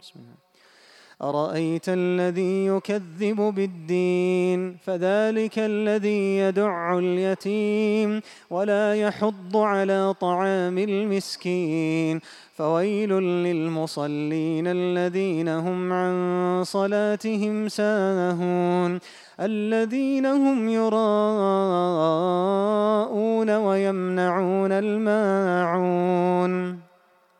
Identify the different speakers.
Speaker 1: بسم الله. أرأيت الذي يكذب بالدين فذلك الذي يدع اليتيم ولا يحض على طعام المسكين فويل للمصلين الذين هم عن صلاتهم ساهون الذين هم يراءون ويمنعون الماعون